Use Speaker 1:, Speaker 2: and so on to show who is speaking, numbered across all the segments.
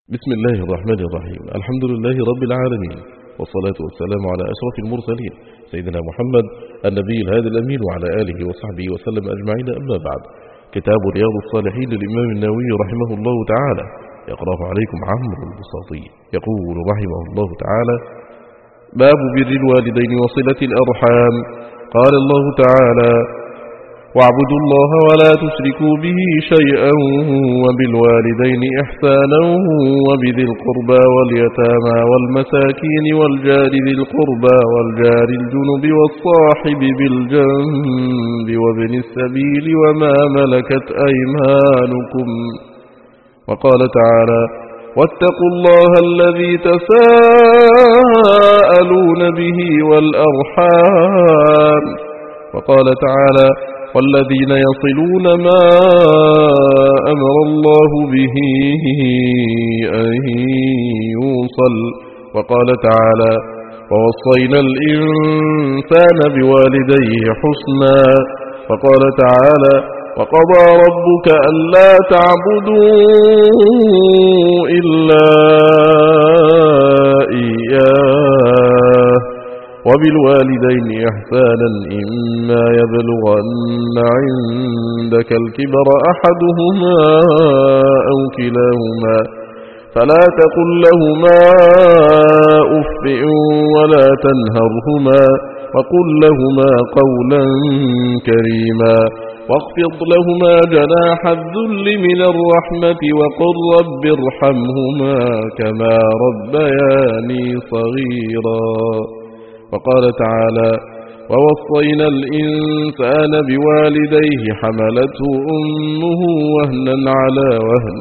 Speaker 1: بسم الله الرحمن الرحيم. الحمد لله رب العالمين، والصلاة والسلام على أشرف المرسلين سيدنا محمد النبي الهادي الأمين وعلى آله وصحبه وسلم أجمعين. أما بعد، كتاب رياض الصالحين للإمام النووي رحمه الله تعالى يقرأ عليكم عمرو البساطي. يقول رحمه الله تعالى: باب بر الوالدين وصلة الأرحام. قال الله تعالى: واعبدوا الله ولا تشركوا به شيئا وبالوالدين إحسانا وبذي القربى واليتامى والمساكين والجار ذي القربى والجار الجنب والصاحب بالجنب وابن السبيل وما ملكت أيمانكم. وقال تعالى: واتقوا الله الذي تساءلون به والأرحام. وقال تعالى: والذين يصلون ما أمر الله به أن يوصل. وقال تعالى: ووصينا الإنسان بوالديه حسنا. وقال تعالى: وقضى ربك ألا تعبدوا إلا إياه وبالوالدين إحسانا إما يبلغن عندك الكبر أحدهما أو كلاهما فلا تقل لهما أف ولا تنهرهما وقل لهما قولا كريما واخفض لهما جناح الذل من الرحمة وقل رب ارحمهما كما ربياني صغيرا. وقال تعالى: ووصينا الإنسان بوالديه حملته أمه وهنا على وهن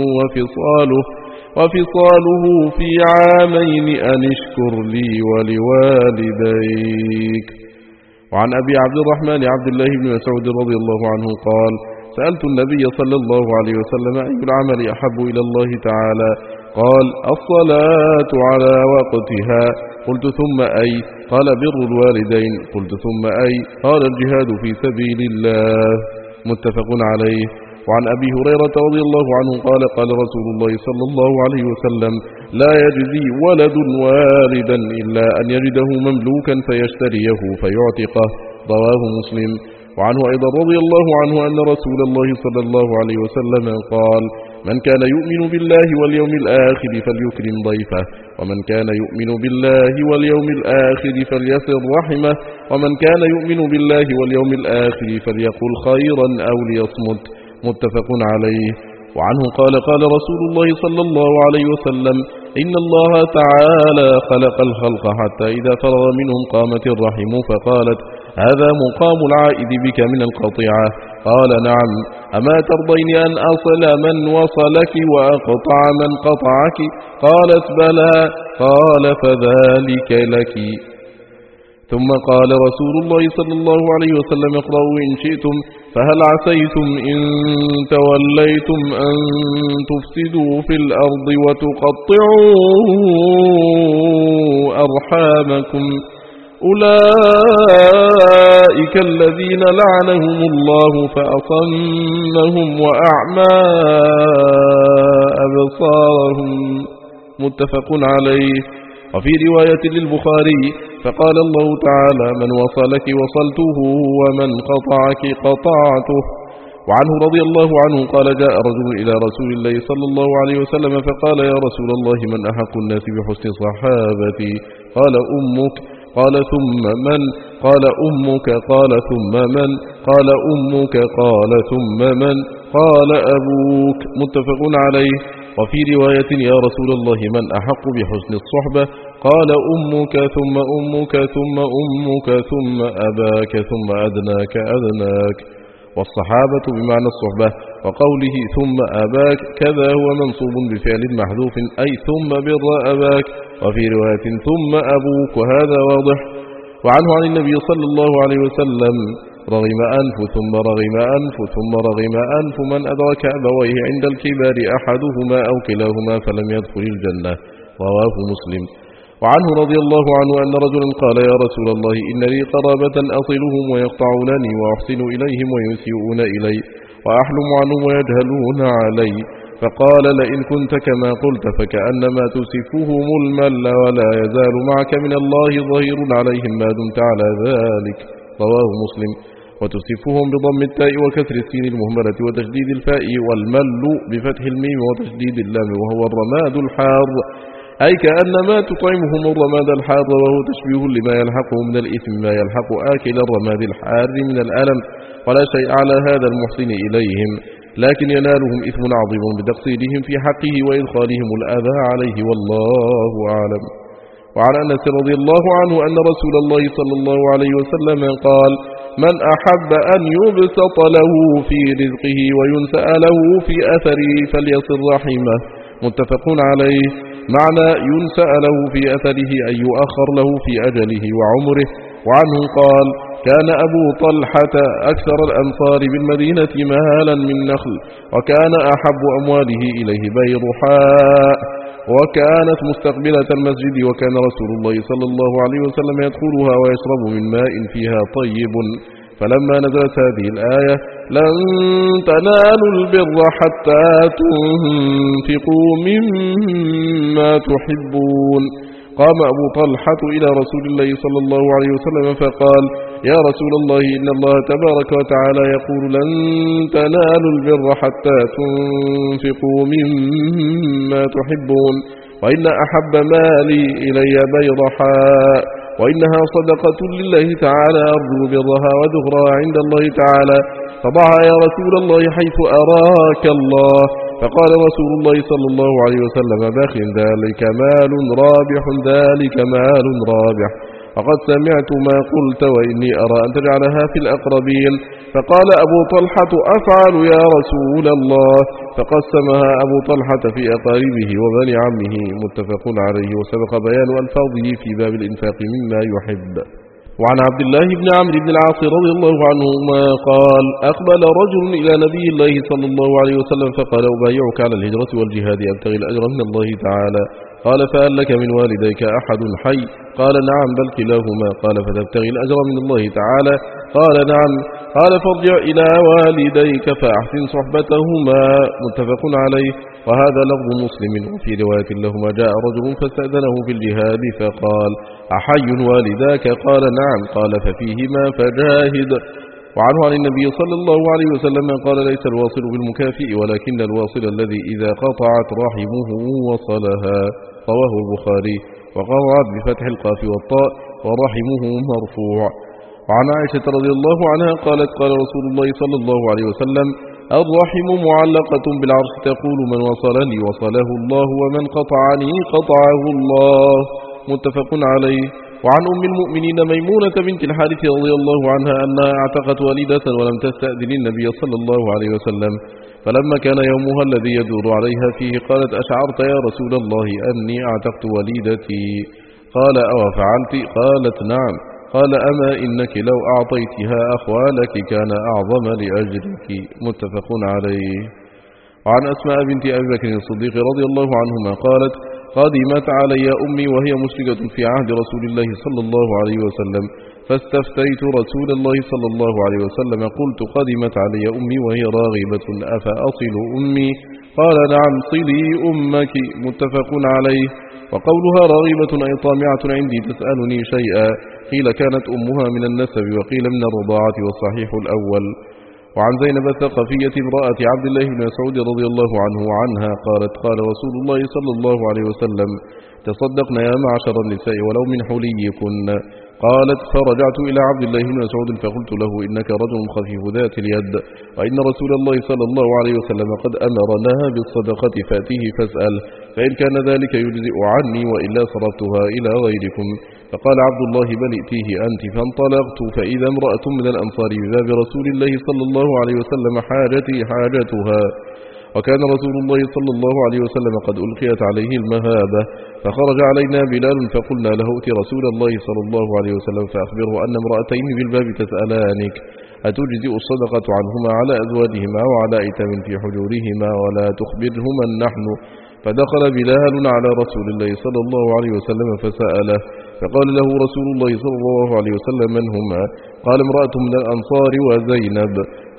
Speaker 1: وفصاله في عامين أن اشكر لي ولوالديك. وعن أبي عبد الرحمن عبد الله بن مسعود رضي الله عنه قال: سألت النبي صلى الله عليه وسلم: أي العمل أحب إلى الله تعالى؟ قال: الصلاة على وقتها. قلت: ثم أي؟ قال: بر الوالدين. قلت: ثم أي؟ قال: الجهاد في سبيل الله. متفق عليه. وعن أبي هريرة رضي الله عنه قال: قال رسول الله صلى الله عليه وسلم: لا يجزي ولد والدا إلا أن يجده مملوكا فيشتريه فيعتقه. رواه مسلم. وعنه أيضا رضي الله عنه أن رسول الله صلى الله عليه وسلم قال: من كان يؤمن بالله واليوم الآخر فليكرم ضيفه، ومن كان يؤمن بالله واليوم الآخر فليصل رحمه، ومن كان يؤمن بالله واليوم الآخر فليقل خيرا أو ليصمت. متفق عليه. وعنه قال: قال رسول الله صلى الله عليه وسلم: إن الله تعالى خلق الخلق حتى إذا فرغ منهم قامت الرحم فقالت: هذا مقام العائد بك من القطيعة. قال: نعم. أما ترضين أن أصل من وصلك وأقطع من قطعك؟ قالت: بلى. قال: فذلك لك. ثم قال رسول الله صلى الله عليه وسلم: اقرأوا إن شئتم فهل عسيتم إن توليتم أن تفسدوا في الأرض وتقطعوا أرحامكم. أولئك الذين لعنهم الله فأصمهم وأعمى أبصارهم. متفق عليه. وفي رواية للبخاري: فقال الله تعالى: من وصلك وصلته ومن قطعك قطعته. وعنه رضي الله عنه قال: جاء رجل إلى رسول الله صلى الله عليه وسلم فقال: يا رسول الله، من أحق الناس بحسن صحابتي؟ قال: أمك. قال: ثم من؟ قال: أمك. قال: ثم من؟ قال: أمك. قال: ثم من؟ قال: أبوك. متفق عليه. وفي رواية: يا رسول الله، من أحق بحسن الصحبة؟ قال: أمك ثم أمك ثم أمك ثم أباك ثم أدناك أدناك. والصحابة بمعنى الصحبة. وقوله ثم أباك كذا هو منصوب بفعل محذوف، أي ثم بر أباك. وفي رواية: ثم أبوك، وهذا واضح. وعنه عن النبي صلى الله عليه وسلم: رغم أنف ثم رغم أنف ثم رغم أنف من أدرك أبويه عند الكبار أحدهما أو كلاهما فلم يدخل الجنة. رواه مسلم. وعنه رضي الله عنه أن رجلا قال: يا رسول الله، إن لي قرابة أصلهم ويقطعونني وأحسن إليهم ويسيئون إلي وأحلم عنهم ويجهلون علي، فقال لئن كنت كما قلت فكأنما تسفهم المل ولا يزال معك من الله ظهير عليهم ما دمت على ذلك. رواه مسلم. وتسفهم بضم التاء وكسر السين المهملة وتشديد الفاء، والمل بفتح الميم وتشديد اللام وهو الرماد الحار، أي كأنما تطعمهم الرماد الحار، وهو تشبيه لما يلحقه من الإثم ما يلحق آكل الرماد الحار من الألم، ولا شيء على هذا المحسن إليهم، لكن ينالهم إثم عظيم بتقصيرهم في حقه وإدخالهم الأذى عليه، والله أعلم. وعن أنس رضي الله عنه أن رسول الله صلى الله عليه وسلم قال: من أحب أن يبسط له في رزقه وينسأ له في أثره فليصل رحمه. متفق عليه. معنى ينسأ له في أثره أن يؤخر له في أجله وعمره. وعنه قال: كان أبو طلحة أكثر الأنصار بالمدينة مهالا من نخل، وكان أحب أمواله إليه بيرحاء، وكانت مستقبلة المسجد، وكان رسول الله صلى الله عليه وسلم يدخلها ويشرب من ماء فيها طيب. فلما نزلت هذه الآية: لن تنالوا البر حتى تنفقوا مما تحبون، قام أبو طلحة إلى رسول الله صلى الله عليه وسلم فقال: يا رسول الله، إن الله تبارك وتعالى يقول: لن تنالوا البر حتى تنفقوا مما تحبون، وإن أحب مالي إلي بيرحاء، وإنها صدقة لله تعالى، أرجو برها وذخرها عند الله تعالى، فضعها يا رسول الله حيث أراك الله. فقال رسول الله صلى الله عليه وسلم: باخ ذلك مال رابح، ذلك مال رابح، وقد سمعت ما قلت، وإني أرى أن تجعلها في الأقربين. فقال أبو طلحة: أفعل يا رسول الله. فقسمها أبو طلحة في أقاربه وبني عمه. متفق عليه. وسبق بيان ألفاظه في باب الإنفاق مما يحب. وعن عبد الله بن عمرو بن العاص رضي الله عنهما قال: أقبل رجل إلى نبي الله صلى الله عليه وسلم فقال: أبايعك على الهجرة والجهاد أبتغي الأجر من الله تعالى. قال: فهل لك من والديك أحد حي؟ قال: نعم، بل كلاهما. قال: فتبتغي الأجر من الله تعالى؟ قال: نعم. قال: فارجع إلى والديك فأحسن صحبتهما. متفق عليه. وهذا لفظ مسلم. وفي رواية لهما: جاء رجل فاستأذنه في الجهاد فقال: أحي والداك؟ قال: نعم. قال: ففيهما فجاهد. وعنه عن النبي صلى الله عليه وسلم قال: ليس الواصل بالمكافئ، ولكن الواصل الذي إذا قطعت رحمه وصلها. رواه البخاري. وقرأت بفتح القاف والطاء، ورحمه مرفوع. وعن عائشة رضي الله عنها قالت: قال رسول الله صلى الله عليه وسلم: الرحم معلقة بالعرش، تقول: من وصلني وصله الله، ومن قطعني قطعه الله. متفق عليه. وعن أم المؤمنين ميمونة بنت الحارث رضي الله عنها أنها اعتقت والدة ولم تستأذن النبي صلى الله عليه وسلم، فلما كان يومها الذي يدور عليها فيه قالت: أشعرت يا رسول الله أني اعتقت وليدتي؟ قال: أو فعلت؟ قالت: نعم. قال: أما إنك لو أعطيتها أخوالك كان أعظم لأجرك. متفق عليه. وعن أسماء بنت أبي بكر الصديق رضي الله عنهما قالت: قدمت علي أمي وهي مشركة في عهد رسول الله صلى الله عليه وسلم، فاستفتيت رسول الله صلى الله عليه وسلم، قلت: قدمت علي أمي وهي راغبة، أفأصل أمي؟ قال: نعم، صلي أمك. متفق عليه. وقولها راغبة أي طامعة عندي تسألني شيئا، قيل كانت أمها من النسب، وقيل من الرضاعة، والصحيح الأول. وعن زينب الثقفية امرأة عبد الله بن مسعود رضي الله عنه عنها قالت: قال رسول الله صلى الله عليه وسلم: تصدقن يا معشر النساء ولو من حليكن. قالت: فرجعت إلى عبد الله بن مسعود فقلت له: إنك رجل خفيف ذات اليد، وإن رسول الله صلى الله عليه وسلم قد أمرنا بالصدقة، فأتيه فاسأل، فإن كان ذلك يجزئ عني، وإلا صرفتها إلى غيركم. فقال عبد الله: بل ائتيه أنت. فانطلقت فإذا امرأة من الأنصار بباب رسول الله صلى الله عليه وسلم حاجتي حاجتها، وكان رسول الله صلى الله عليه وسلم قد ألقيت عليه المهابة، فخرج علينا بلال فقلنا له: ائت رسول الله صلى الله عليه وسلم فأخبره أن امرأتين بالباب تسألانك أتجزئ الصدقة عنهما على أزواجهما وعلى أيتام في حجورهما، ولا تخبرهما نحن. فدخل بلال على رسول الله صلى الله عليه وسلم فسأله، فقال له رسول الله صلى الله عليه وسلم: من هما؟ قال: امرأة من الأنصار وزينب.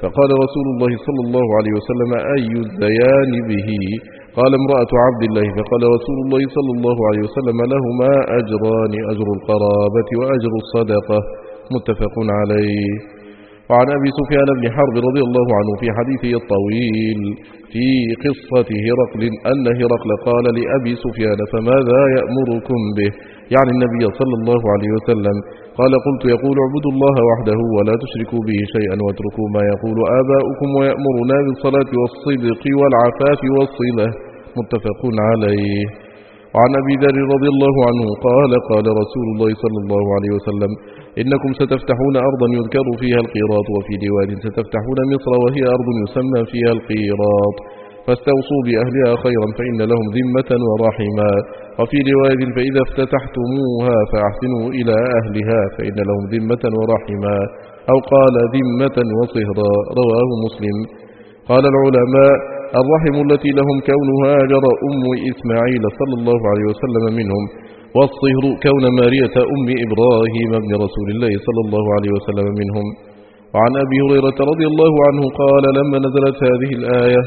Speaker 1: فقال رسول الله صلى الله عليه وسلم: أي الزيان به؟ قال: امرأة عبد الله. فقال رسول الله صلى الله عليه وسلم: لهما أجران، أجر القرابة وأجر الصدقة. متفق عليه. وعن أبي سفيان بن حرب رضي الله عنه في حديثه الطويل في قصة هرقل أن هرقل قال لأبي سفيان: فماذا يأمركم به؟ يعني النبي صلى الله عليه وسلم. قال: قلت: يقول: اعبدوا الله وحده ولا تشركوا به شيئا واتركوا ما يقول آباؤكم ويأمرنا بالصلاة والصدق والعفاف والصلة. متفق عليه. وعن أبي ذر رضي الله عنه قال: قال رسول الله صلى الله عليه وسلم: إنكم ستفتحون أرضا يذكر فيها القيراط، وفي رواية ستفتحون مصر وهي أرض يسمى فيها القيراط، فاستوصوا بأهلها خيرا فإن لهم ذمة ورحما. وفي رواية: فإذا افتتحتموها فأحسنوا إلى أهلها فإن لهم ذمة ورحما، أو قال ذمة وصهرا. رواه مسلم. قال العلماء: الرحم التي لهم كون هاجر أم إسماعيل صلى الله عليه وسلم منهم، والصهر كون مارية أم إبراهيم ابن رسول الله صلى الله عليه وسلم منهم. وعن أبي هريرة رضي الله عنه قال: لما نزلت هذه الآية: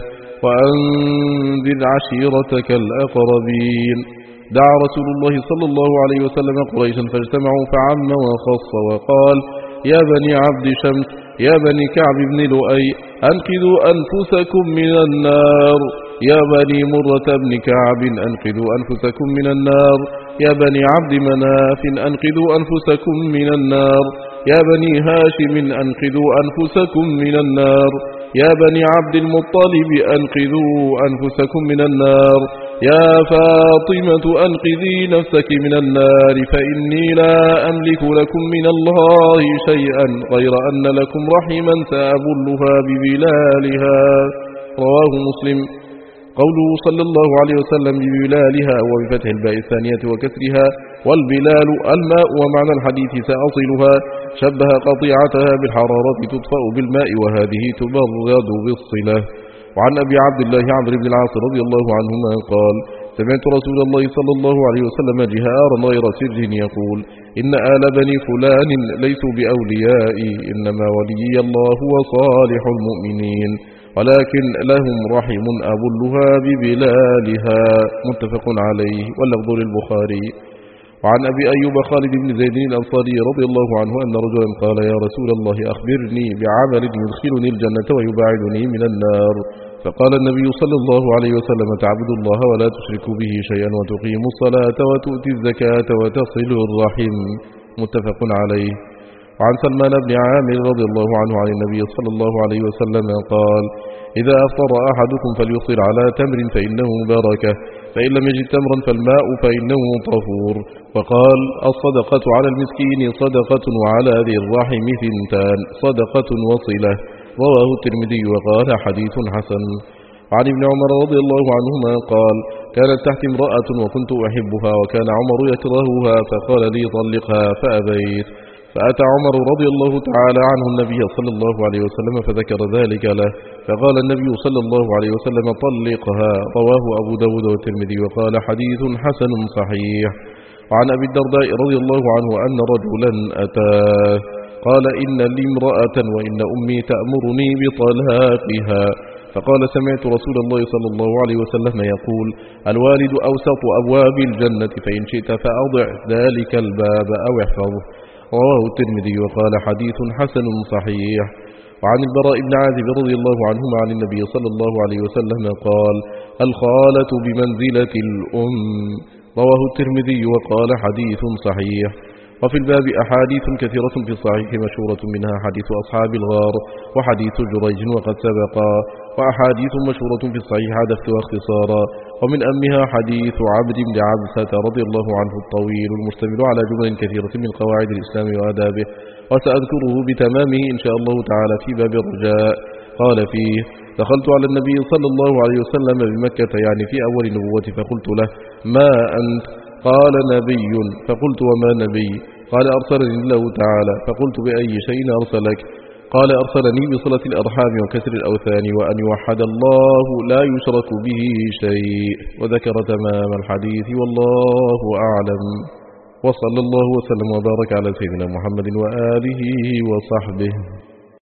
Speaker 1: وأنذر عشيرتك الأقربين، دعا رسول الله صلى الله عليه وسلم قريشا فاجتمعوا فعم وخص وقال: يا بني عبد شمس، يا بني كعب بن لؤي، أنقذوا أنفسكم من النار. يا بني مرة بن كعب، أنقذوا أنفسكم من النار. يا بني عبد مناف، أنقذوا أنفسكم من النار. يا بني هاشم، أنقذوا أنفسكم من النار. يا بني عبد المطلب، أنقذوا أنفسكم من النار. يا فاطمة، أنقذي نفسك من النار، فإني لا أملك لكم من الله شيئا غير أن لكم رحما سأبلها ببلالها. رواه مسلم. قوله صلى الله عليه وسلم ببلالها وبفتح الباء الثانية وكسرها، والبلال الماء، ومعنى الحديث سأصلها، شبه قطيعتها بالحرارة تطفأ بالماء، وهذه تبرد بالصلة. وعن أبي عبد الله عمرو بن العاص رضي الله عنهما قال: سمعت رسول الله صلى الله عليه وسلم جهارا غير سر يقول: إن آل بني فلان ليسوا بأوليائي، إنما ولي الله وصالح المؤمنين، ولكن لهم رحم أبلها ببلالها. متفق عليه، واللفظ للبخاري. وعن أبي أيوب خالد بن زيد الأنصاري رضي الله عنه أن رجلا قال: يا رسول الله، أخبرني بعمل يدخلني الجنة ويباعدني من النار. فقال النبي صلى الله عليه وسلم: تعبد الله ولا تشرك به شيئا، وتقيم الصلاة وتؤتي الزكاة وتصل الرحم. متفق عليه. وعن سلمان بن عامر رضي الله عنه عن النبي صلى الله عليه وسلم قال: إذا أفطر أحدكم فليفطر على تمر فإنه بركة، فإن لم يجد تمرا فالماء فإنه طهور. وقال: الصدقة على المسكين صدقة، وعلى ذي الرحم ثنتان، صدقة وصلة. رواه الترمذي وقال: حديث حسن. وعن ابن عمر رضي الله عنهما قال: كانت تحت امرأة وكنت أحبها، وكان عمر يكرهها، فقال لي: طلقها، فأبيت. فأتى عمر رضي الله تعالى عنه النبي صلى الله عليه وسلم فذكر ذلك له، فقال النبي صلى الله عليه وسلم: طلقها. رواه أبو داود والترمذي وقال: حديث حسن صحيح. وعن أبي الدرداء رضي الله عنه أن رجلا أتاه قال: إن لي امرأة وإن أمي تأمرني بطلاقها. فقال: سمعت رسول الله صلى الله عليه وسلم يقول: الوالد أوسط أبواب الجنة، فإن شئت فأضع ذلك الباب أو احفظه. رواه الترمذي وقال: حديث حسن صحيح. وعن البراء بن عازب رضي الله عنهما عن النبي صلى الله عليه وسلم قال: الخالة بمنزلة الأم. رواه الترمذي وقال: حديث صحيح. وفي الباب أحاديث كثيرة في الصحيح مشهورة، منها حديث أصحاب الغار، وحديث جريج وقد سبقا، وأحاديث مشهورة في الصحيح عدفتها اختصارا. ومن أمها حديث عبد بن عبسة رضي الله عنه الطويل المشتمل على جمل كثيرة من قواعد الإسلام وآدابه، وسأذكره بتمامه إن شاء الله تعالى في باب الرجاء. قال فيه: دخلت على النبي صلى الله عليه وسلم بمكة، يعني في أول نبوة، فقلت له: ما أنت؟ قال: نبي. فقلت: وما نبي؟ قال: أرسلني الله تعالى. فقلت: بأي شيء أرسلك؟ قال: أرسلني بصلة الأرحام وكسر الأوثان، وأن يوحد الله لا يشرك به شيء. وذكر تمام الحديث، والله أعلم. وصلى الله وسلم وبارك على سيدنا محمد وآله وصحبه.